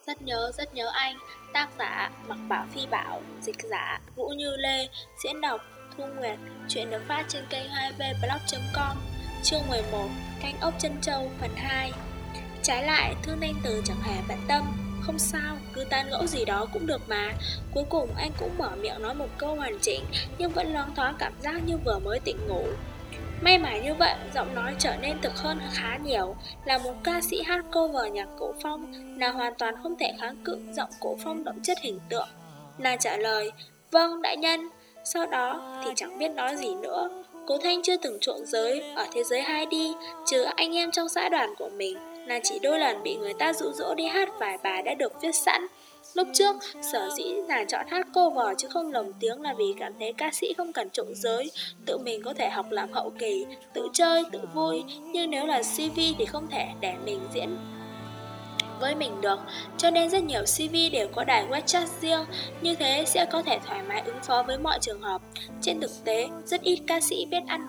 Rất nhớ anh. Tác giả Mặc Bảo Phi Bảo, dịch giả Vũ Như Lê, diễn đọc Thu Nguyệt. Chuyện được phát trên kênh 2vblog.com. Chương 11, Canh ốc chân châu phần 2. Trái lại, Thương Ninh Từ chẳng hề bận tâm. Không sao, cứ tán gẫu gì đó cũng được mà. Cuối cùng anh cũng mở miệng nói một câu hoàn chỉnh, nhưng vẫn loáng thoáng cảm giác như vừa mới tỉnh ngủ. May mà như vậy, giọng nói trở nên thực hơn khá nhiều. Là một ca sĩ hát cover nhạc cổ phong, nàng hoàn toàn không thể kháng cự giọng cổ phong đậm chất hình tượng. Nàng trả lời, vâng đại nhân. Sau đó thì chẳng biết nói gì nữa. Cố Thanh chưa từng trộn giới ở thế giới 2D, trừ anh em trong xã đoàn của mình. Nàng chỉ đôi lần bị người ta dụ dỗ đi hát vài bài đã được viết sẵn. Lúc trước, sở dĩ nàng chọn hát cover chứ không lồng tiếng là vì cảm thấy ca sĩ không cần trộn giới, tự mình có thể học làm hậu kỳ, tự chơi, tự vui. Nhưng nếu là CV thì không thể để mình diễn với mình được, cho nên rất nhiều CV đều có đài web chat riêng, như thế sẽ có thể thoải mái ứng phó với mọi trường hợp. Trên thực tế, rất ít ca sĩ biết ăn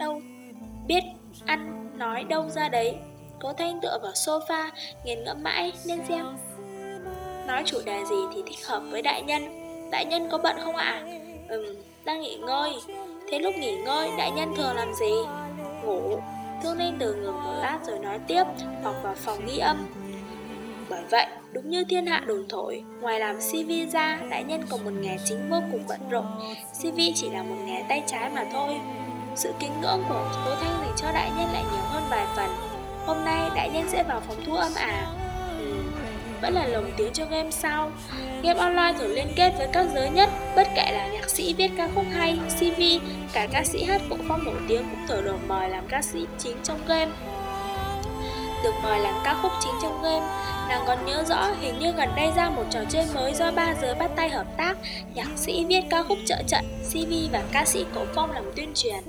nói đâu ra đấy. Cố Thanh tựa vào sofa, nghiền ngẫm mãi nên xem nói chủ đề gì thì thích hợp với đại nhân. Đại nhân có bận không ạ? Đang nghỉ ngơi. Thế lúc nghỉ ngơi, đại nhân thường làm gì? Ngủ. Thương Ninh Từ ngừng một lát rồi nói tiếp, hoặc vào phòng ghi âm. Bởi vậy, đúng như thiên hạ đồn thổi, ngoài làm CV ra, đại nhân còn một nghề chính vô cùng bận rộn. CV chỉ là một nghề tay trái mà thôi. Sự kính ngưỡng của Cố Thanh dành cho đại nhân lại nhiều hơn vài phần. Hôm nay đại nhân sẽ vào phòng thu âm à? Vẫn là lồng tiếng cho game sao? Game online thường liên kết với các giới nhất, bất kể là nhạc sĩ viết ca khúc hay, CV, cả ca sĩ hát cổ phong nổi tiếng cũng thường được mời làm ca sĩ chính trong game. Được mời làm ca khúc chính trong game. Nàng còn nhớ rõ hình như gần đây ra một trò chơi mới do 3 giới bắt tay hợp tác, nhạc sĩ viết ca khúc trợ trận, CV và ca sĩ cổ phong làm tuyên truyền.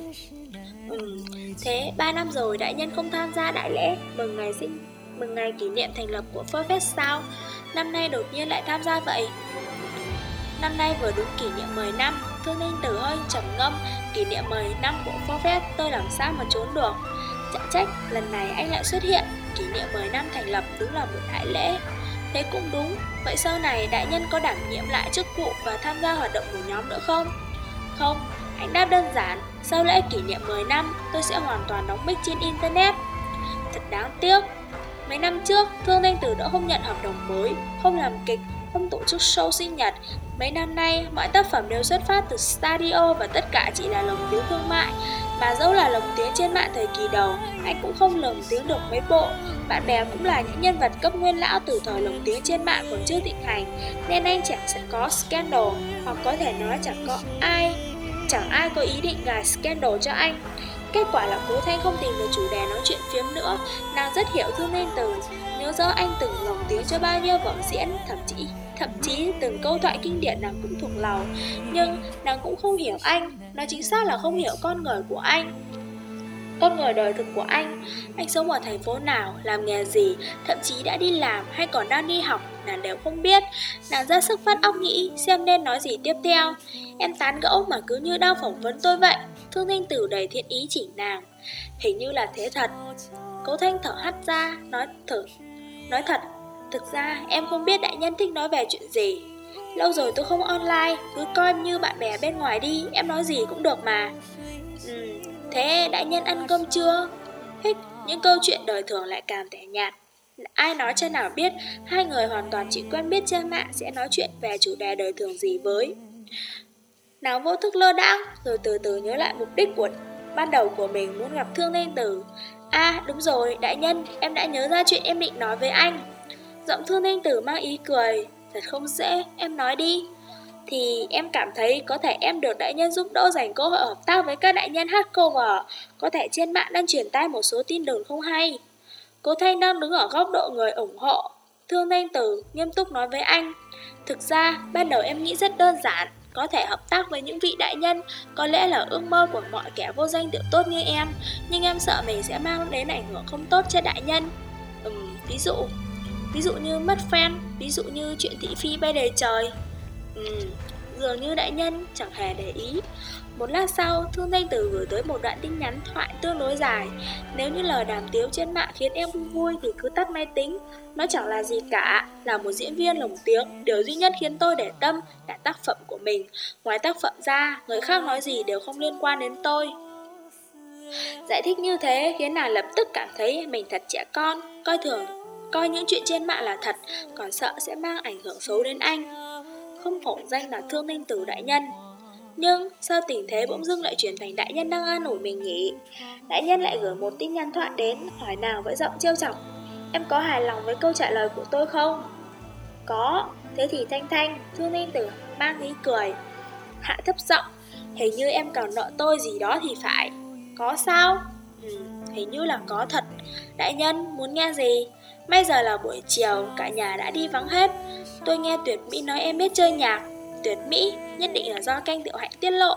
Thế 3 năm rồi đại nhân không tham gia đại lễ mừng ngày kỷ niệm thành lập của Forfest sao? Năm nay đột nhiên lại tham gia vậy? Năm nay vừa đúng kỷ niệm 10 năm. Thương Ninh Từ hơi trầm ngâm. Kỷ niệm 10 năm của Forfest tôi làm sao mà trốn được. Chẳng trách lần này anh lại xuất hiện. Kỷ niệm 10 năm thành lập đúng là một đại lễ. Thế cũng đúng. Vậy sau này đại nhân có đảm nhiệm lại chức vụ và tham gia hoạt động của nhóm nữa không? Không, anh đáp đơn giản. Sau lễ kỷ niệm 10 năm tôi sẽ hoàn toàn đóng mic trên internet. Thật đáng tiếc. Mấy năm trước, Thương Ninh Từ đã không nhận hợp đồng mới, không làm kịch, không tổ chức show sinh nhật. Mấy năm nay, mọi tác phẩm đều xuất phát từ studio và tất cả chỉ là lồng tiếng thương mại. Mà dẫu là lồng tiếng trên mạng thời kỳ đầu, anh cũng không lồng tiếng được mấy bộ. Bạn bè cũng là những nhân vật cấp nguyên lão từ thời lồng tiếng trên mạng còn chưa thịnh hành, nên anh chẳng sẽ có scandal, hoặc có thể nói chẳng ai có ý định gài scandal cho anh. Kết quả là Cố Thanh không tìm được chủ đề nói chuyện phiếm nữa. Nàng rất hiểu Thương Ninh Từ, nhớ rõ anh từng lồng tiếng cho bao nhiêu vở diễn, thậm chí từng câu thoại kinh điển nàng cũng thuộc lòng. Nhưng nàng cũng không hiểu anh, nói chính xác là không hiểu con người của anh, con người đời thực của anh. Anh sống ở thành phố nào, làm nghề gì, thậm chí đã đi làm hay còn đang đi học, nàng đều không biết. Nàng ra sức vắt óc nghĩ xem nên nói gì tiếp theo. Em tán gẫu mà cứ như đang phỏng vấn tôi vậy. Thương Ninh Từ đầy thiện ý chỉ nàng. Hình như là thế thật. Cố Thanh thở hắt ra, nói thật. Thực ra em không biết đại nhân thích nói về chuyện gì. Lâu rồi tôi không online, cứ coi như bạn bè bên ngoài đi, em nói gì cũng được mà. Thế đại nhân ăn cơm chưa? Hích, những câu chuyện đời thường lại càng tẻ nhạt. Ai nói cho nào biết, hai người hoàn toàn chỉ quen biết trên mạng sẽ nói chuyện về chủ đề đời thường gì với. Nàng vô thức lơ đãng, rồi từ từ nhớ lại mục đích ban đầu của mình muốn gặp Thương Ninh Từ. Đúng rồi, đại nhân, em đã nhớ ra chuyện em định nói với anh. Giọng Thương Ninh Từ mang ý cười. Thật không dễ, em nói đi. Thì em cảm thấy có thể em được đại nhân giúp đỡ dành cơ hội hợp tác với các đại nhân hát cover. Có thể trên mạng đang truyền tai một số tin đồn không hay. Cố Thanh đang đứng ở góc độ người ủng hộ. Thương Ninh Từ nghiêm túc nói với anh. Thực ra, ban đầu em nghĩ rất đơn giản. Có thể hợp tác với những vị đại nhân, có lẽ là ước mơ của mọi kẻ vô danh tiểu tốt như em. Nhưng em sợ mình sẽ mang đến ảnh hưởng không tốt cho đại nhân. Ví dụ như mất fan, ví dụ như chuyện thị phi bay đầy trời. dường như đại nhân chẳng hề để ý. Một lát sau, Thương Thanh Tử gửi tới một đoạn tin nhắn thoại tương đối dài. Nếu như lời đàm tiếu trên mạng khiến em không vui thì cứ tắt máy tính. Nó chẳng là gì cả, là một diễn viên lồng tiếng. Điều duy nhất khiến tôi để tâm là tác phẩm của mình. Ngoài tác phẩm ra, người khác nói gì đều không liên quan đến tôi. Giải thích như thế khiến nàng lập tức cảm thấy mình thật trẻ con, coi những chuyện trên mạng là thật, còn sợ sẽ mang ảnh hưởng xấu đến anh. Không hổ danh là Thương Thanh Tử đại nhân. Nhưng sao tình thế bỗng dưng lại chuyển thành đại nhân đang an ủi mình nhỉ? Đại nhân lại gửi một tin nhắn thoại đến, hỏi nàng với giọng trêu chọc: em có hài lòng với câu trả lời của tôi không? Có. Thế thì Thanh, Thương Thanh Tử mang ý cười, hạ thấp giọng: hình như em còn nợ tôi gì đó thì phải. Có sao? Hình như là có thật. Đại nhân muốn nghe gì? Bây giờ là buổi chiều, cả nhà đã đi vắng hết. Tôi nghe Tuyệt Mỹ nói em biết chơi nhạc. Tuyệt Mỹ nhất định là do Canh Tiểu Hạnh tiết lộ.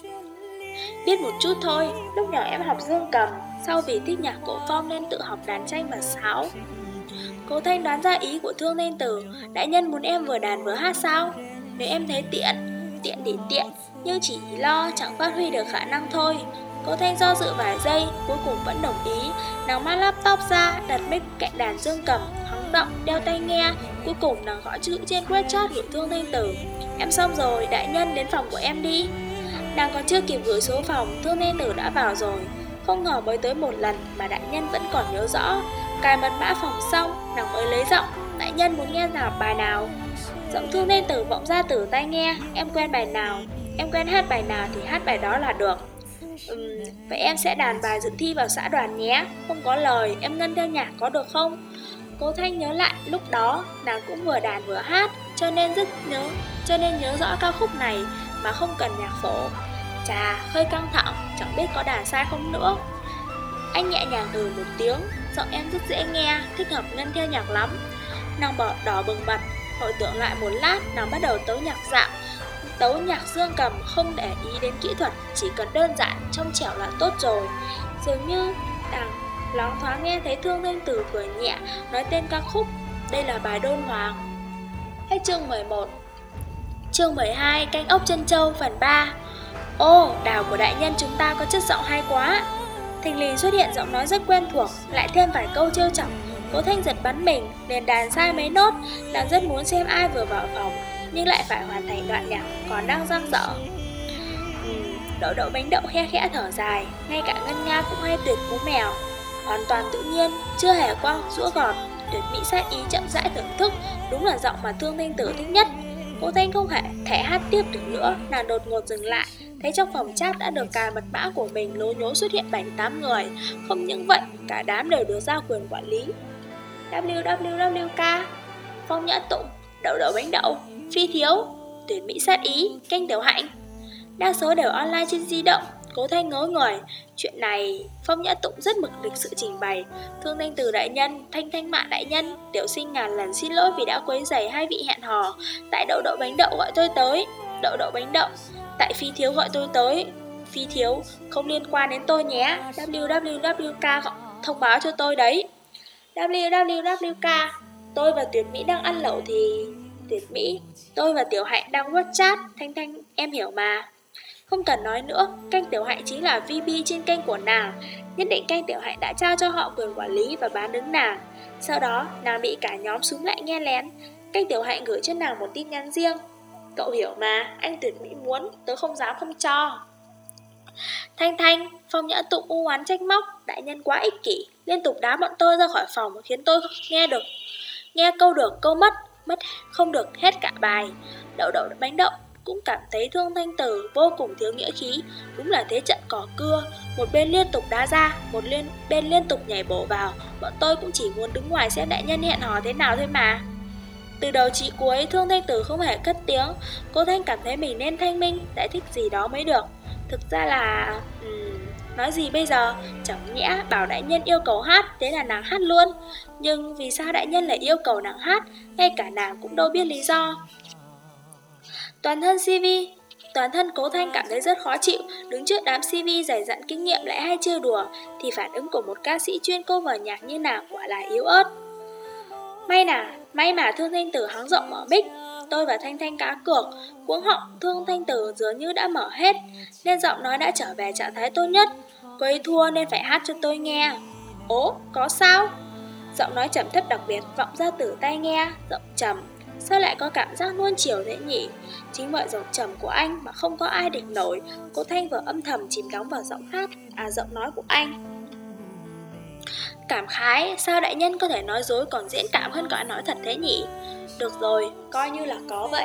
Biết một chút thôi. Lúc nhỏ em học dương cầm, sau vì thích nhạc cổ phong nên tự học đàn tranh và sáo. Cố Thanh đoán ra ý của Thương Thanh Tử. Đại nhân muốn em vừa đàn vừa hát sao? Nếu em thấy tiện thì tiện, nhưng chỉ lo chẳng phát huy được khả năng thôi. Cố Thanh do dự vài giây, cuối cùng vẫn đồng ý. Nàng mang laptop ra, đặt mic cạnh đàn dương cầm, hắng giọng, đeo tai nghe. Cuối cùng nàng gõ chữ trên web chat gửi Thương Thanh Tử: em xong rồi, đại nhân đến phòng của em đi. Nàng còn chưa kịp gửi số phòng, Thương Thanh Tử đã vào rồi. Không ngờ mới tới một lần mà đại nhân vẫn còn nhớ rõ. Cài mật mã phòng xong, nàng mới lấy giọng: đại nhân muốn nghe bài nào? Giọng Thương Thanh Tử vọng ra từ tai nghe: em quen bài nào? Em quen hát bài nào thì hát bài đó là được. Vậy em sẽ đàn bài dự thi vào xã đoàn nhé. Không có lời, em ngân theo nhạc có được không? Cố Thanh nhớ lại lúc đó nàng cũng vừa đàn vừa hát, cho nên nhớ rõ ca khúc này mà không cần nhạc phổ. Chà, hơi căng thẳng, chẳng biết có đàn sai không nữa. Anh nhẹ nhàng một tiếng: giọng em rất dễ nghe, thích hợp ngân theo nhạc lắm. Nàng đỏ bừng mặt, hồi tưởng lại một lát, nàng bắt đầu tấu nhạc dạo. Tấu nhạc dương cầm không để ý đến kỹ thuật, chỉ cần đơn giản, trong trẻo là tốt rồi. Dường như nàng loáng thoáng nghe thấy Thương Thanh Tử cười nhẹ, nói tên ca khúc: đây là bài Đôn Hoàng. Hết chương 11. Chương 12, Canh ốc chân châu phần 3. Ô, đào của đại nhân chúng ta có chất giọng hay quá. Thình lình xuất hiện giọng nói rất quen thuộc, lại thêm vài câu trêu chọc. Cố Thanh giật bắn mình, liền đàn sai mấy nốt. Nàng rất muốn xem ai vừa vào phòng, nhưng lại phải hoàn thành đoạn nhạc còn đang dang dở. Đậu bánh đậu khe khẽ thở dài, ngay cả ngân nga cũng hay tuyệt cú mèo. Hoàn toàn tự nhiên, chưa hề quăng giũa gọt. Tuyệt Mỹ sát ý chậm rãi thưởng thức, đúng là giọng mà Thương Thanh Tử thích nhất. Cố Thanh không thể hát tiếp được nữa, nàng đột ngột dừng lại, thấy trong phòng chat đã được cài mật mã của mình lố nhố xuất hiện 7-8 người. Không những vậy, cả đám đều được giao quyền quản lý. WWWK, Phong Nhã Tụng, Đậu bánh đậu, Phi Thiếu, Tuyệt Mỹ sát ý, Canh Tiểu Hạnh. Đa số đều online trên di động. Cố Thanh ngớ người. Chuyện này Phong Nhã Tụng rất mực lịch sự trình bày: Thương Thanh Tử đại nhân, Thanh Mạn đại nhân, tiểu sinh ngàn lần xin lỗi vì đã quấy rầy hai vị hẹn hò. Tại Đậu bánh đậu gọi tôi tới. Đậu bánh đậu, tại Phi Thiếu gọi tôi tới. Phi Thiếu, không liên quan đến tôi nhé. WWWK thông báo cho tôi đấy. WWWK, tôi và Tuyệt Mỹ đang ăn lẩu thì... Tuyệt Mỹ, tôi và Tiểu Hạnh đang web chat. Thanh em hiểu mà. Không cần nói nữa, Canh Tiểu Hạnh chính là VP trên kênh của nàng. Nhất định Canh Tiểu Hạnh đã trao cho họ quyền quản lý và bán đứng nàng. Sau đó, nàng bị cả nhóm xúm lại nghe lén. Canh Tiểu Hạnh gửi cho nàng một tin nhắn riêng: cậu hiểu mà, anh Tuyệt Mỹ muốn, tớ không dám không cho. Thanh, Phong Nhã Tụng u oán trách móc: đại nhân quá ích kỷ, liên tục đá bọn tôi ra khỏi phòng, khiến tôi nghe câu được câu mất không được hết cả bài. Đậu bánh đậu cũng cảm thấy Thương Thanh Tử vô cùng thiếu nghĩa khí. Đúng là thế trận cỏ cưa, một bên liên tục đá ra, bên liên tục nhảy bổ vào. Bọn tôi cũng chỉ muốn đứng ngoài xem đại nhân hẹn hò thế nào thôi mà. Từ đầu chí cuối, Thương Thanh Tử không hề cất tiếng. Cô Thanh cảm thấy mình nên thanh minh, giải thích gì đó mới được. Thực ra là... nói gì bây giờ? Chẳng nhẽ bảo đại nhân yêu cầu hát, thế là nàng hát luôn. Nhưng vì sao đại nhân lại yêu cầu nàng hát? Ngay cả nàng cũng đâu biết lý do. Toàn thân Cố Thanh cảm thấy rất khó chịu. Đứng trước đám CV dày dặn kinh nghiệm lại hay chơi đùa, thì phản ứng của một ca sĩ chuyên cover nhạc như nàng quả là yếu ớt. May mà Thương Thanh Tử hắng giọng mở mic: tôi và Thanh Thanh cá cược. Cuống họng Thương Thanh Tử dường như đã mở hết, nên giọng nói đã trở về trạng thái tốt nhất. Cô ấy thua nên phải hát cho tôi nghe. Ố, có sao? Giọng nói trầm thấp đặc biệt vọng ra từ tai nghe, giọng trầm. Sao lại có cảm giác nuông chiều thế nhỉ? Chính bởi giọng trầm của anh mà không có ai địch nổi. Cô Thanh vừa âm thầm chìm đắm vào giọng nói của anh. Cảm khái, sao đại nhân có thể nói dối còn diễn cảm hơn cả nói thật thế nhỉ? Được rồi, coi như là có vậy.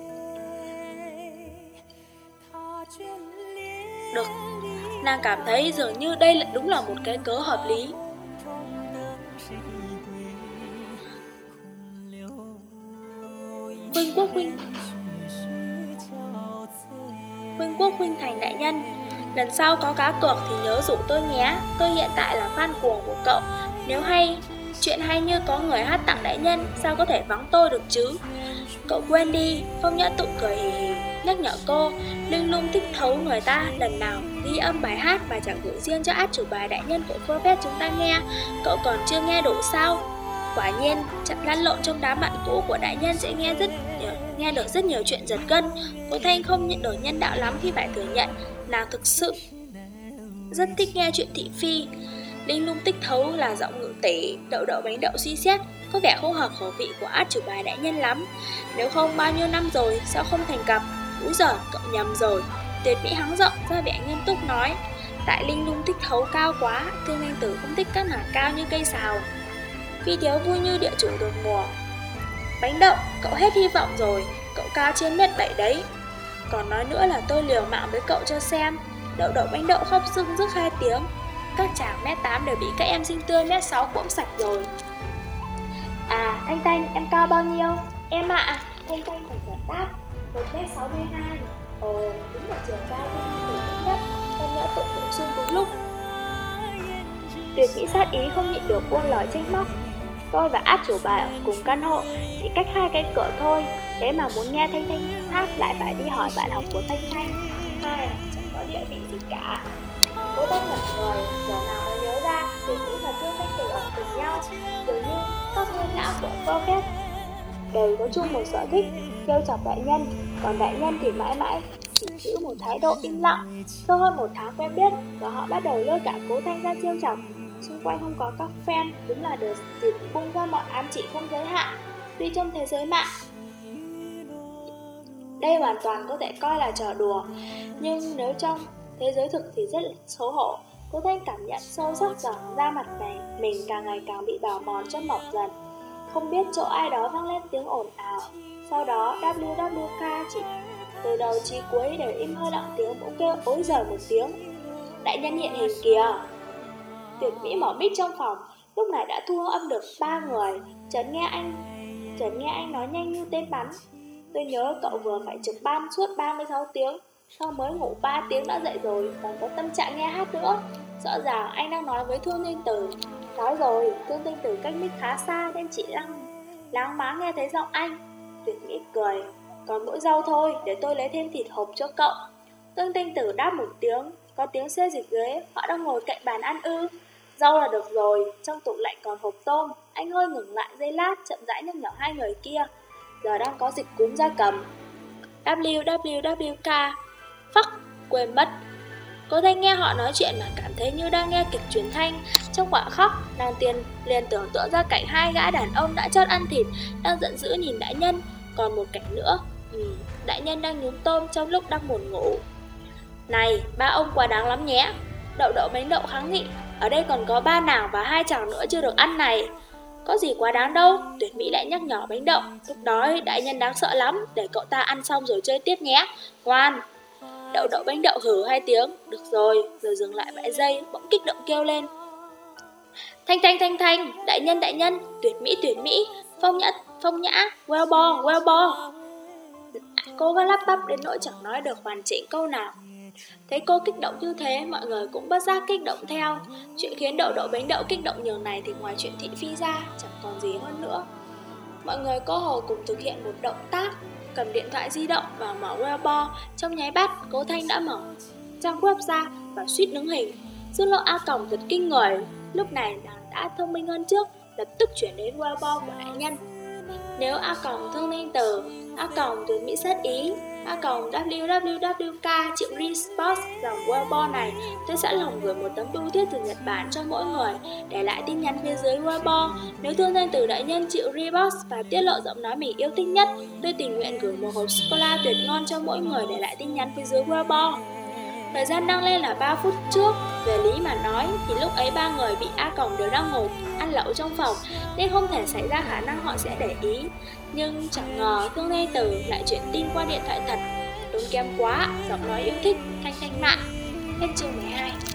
Được, nàng cảm thấy dường như đây lại đúng là một cái cớ hợp lý. Huynh Quốc huynh thành đại nhân, lần sau có cá cược thì nhớ rủ tôi nhé. Tôi hiện tại là fan cuồng của cậu. Nếu chuyện hay như có người hát tặng đại nhân, sao có thể vắng tôi được chứ? Cậu quên đi, Phong Nhã Tụng cười hì hì nhắc nhở cô. Linh Lung thích thấu người ta, lần nào ghi âm bài hát và chẳng gửi riêng cho át chủ bài đại nhân của Prophet chúng ta nghe. Cậu còn chưa nghe đủ sao? Quả nhiên, trận lăn lộn trong đám bạn cũ của đại nhân sẽ nghe được rất nhiều chuyện giật gân. Cô Thanh không nhận đổi nhân đạo lắm khi phải thừa nhận, nàng thực sự rất thích nghe chuyện thị phi. Linh Lung tích thấu là giọng ngự tỷ. Đậu đậu bánh đậu suy xét, có vẻ không hợp khẩu vị của át chủ bài đại nhân lắm. Nếu không bao nhiêu năm rồi sao không thành cặp? Úi giời, cậu nhầm rồi. Tuyệt Mỹ hắng giọng ra vẻ nghiêm túc nói. Tại Linh Lung thích thấu cao quá, Thương Thanh Tử không thích các nàng cao như cây sào. Phi thiếu vui như địa chủ được mùa. Bánh đậu, cậu hết hy vọng rồi. Cậu cao trên mét 7 đấy. Còn nói nữa là tôi liều mạng với cậu cho xem. Đậu đậu bánh đậu khóc sưng rức 2 tiếng. Các chàng mét 8 đều bị các em xinh tươi mét 6 cuỗm sạch rồi. À, Thanh Thanh, em cao bao nhiêu? Em ạ, Thanh Thanh thành thật đáp 1m62. Ồ, đúng là chiều cao Thanh Thanh từ nhất. Không nhỡ tụng bổ sung đúng lúc. Tuyệt Mỹ sát ý không nhịn được buông lời trách móc. Tôi và át chủ bài ở cùng căn hộ, chỉ cách 2 cái cửa thôi. Thế mà muốn nghe Thanh Thanh hát lại phải đi hỏi bạn học của Thanh Thanh. Hai, chẳng có địa vị gì cả. Cô Thanh ngẩn người, giờ nào mới nhớ ra Tuyệt Mỹ và Thương Thanh Tử ở cùng nhau. Dường như các nguyên lão của Prophet đều có chung một sở thích, trêu chọc đại nhân. Còn đại nhân thì mãi mãi chỉ giữ một thái độ im lặng. Sau hơn 1 tháng quen biết, và họ bắt đầu lôi cả Cố Thanh ra trêu chọc. Xung quanh không có các fan, đúng là được dịp bung ra mọi ám chỉ không giới hạn. Tuy trong thế giới mạng, đây hoàn toàn có thể coi là trò đùa, nhưng nếu trong thế giới thực thì rất xấu hổ. Cố Thanh cảm nhận sâu sắc rằng da mặt này mình càng ngày càng bị bào mòn cho mỏng dần. Không biết chỗ ai đó vang lên tiếng ồn ào. Sau đó WWK chỉ từ đầu chí cuối đều im hơi lặng tiếng bỗng kêu ối giời một tiếng. Đại nhân hiện hình kìa. Tuyệt Mỹ mở mic trong phòng, lúc này đã thu âm được 3 người. Chợt nghe anh nói nhanh như tên bắn. Tôi nhớ cậu vừa phải trực ban suốt 36 tiếng, sau mới ngủ 3 tiếng đã dậy rồi, còn có tâm trạng nghe hát nữa. Rõ ràng anh đang nói với Thương Thanh Tử. Nói rồi, Thương Thanh Tử cách mic khá xa nên chị láng má nghe thấy giọng anh. Tuyệt Mỹ cười. Còn mỗi rau thôi, để tôi lấy thêm thịt hộp cho cậu. Thương Thanh Tử đáp một tiếng. Có tiếng xê dịch ghế, họ đang ngồi cạnh bàn ăn ư? Rau là được rồi, trong tủ lạnh còn hộp tôm. Anh hơi ngừng lại giây lát, chậm rãi nhắc nhở 2 người kia. Giờ đang có dịch cúm gia cầm. WWK. Phắc, quên mất. Cô Thanh nghe họ nói chuyện mà cảm thấy như đang nghe kịch truyền thanh. Trong khoảnh khắc, nàng liền tưởng tượng ra cảnh 2 gã đàn ông đã chót ăn thịt, đang giận dữ nhìn đại nhân. Còn một cảnh nữa, đại nhân đang nhúng tôm trong lúc đang buồn ngủ. Này, ba ông quá đáng lắm nhé. Đậu đậu bánh đậu kháng nghị. Ở đây còn có 3 nàng và 2 chàng nữa chưa được ăn này. Có gì quá đáng đâu, Tuyệt Mỹ lại nhắc nhở bánh đậu. Lúc đó đại nhân đáng sợ lắm, để cậu ta ăn xong rồi chơi tiếp nhé. Ngoan. Đậu đậu bánh đậu hử 2 tiếng. Được rồi dừng lại vài giây, bỗng kích động kêu lên. Thanh, đại nhân, Tuyệt Mỹ, Phong Nhã, well bo. Cô gái lắp bắp đến nỗi chẳng nói được hoàn chỉnh câu nào. Thấy cô kích động như thế, mọi người cũng bất giác kích động theo. Chuyện khiến đậu đậu bánh đậu kích động nhường này thì ngoài chuyện thị phi ra, chẳng còn gì hơn nữa. Mọi người có hồ cùng thực hiện một động tác, cầm điện thoại di động và mở Weibo. Trong nháy mắt, Cố Thanh đã mở trang web ra và suýt đứng hình. Dữ liệu A Còng thật kinh người. Lúc này nàng đã thông minh hơn trước, lập tức chuyển đến Weibo của đại nhân. Nếu A Còng Thương Thanh Tử, A Còng từ Mỹ Sát Ý, A Còng www.k triệu response dòng Weibo này, tôi sẵn lòng gửi một tấm bưu thiếp từ Nhật Bản cho mỗi người, để lại tin nhắn phía dưới Weibo. Nếu Thương Thanh Tử đại nhân chịu repost và tiết lộ giọng nói mình yêu thích nhất, tôi tình nguyện gửi một hộp sô-cô-la tuyệt ngon cho mỗi người, để lại tin nhắn phía dưới Weibo. Thời gian đăng lên là 3 phút trước. Về lý mà nói thì lúc ấy ba người bị A Còng đều đang ngồi ăn lẩu trong phòng, nên không thể xảy ra khả năng họ sẽ để ý. Nhưng chẳng ngờ Thương Thanh Tử lại chuyển tin qua điện thoại thật. Tốn kém quá, giọng nói yêu thích, thanh mạn. Hết chương 12.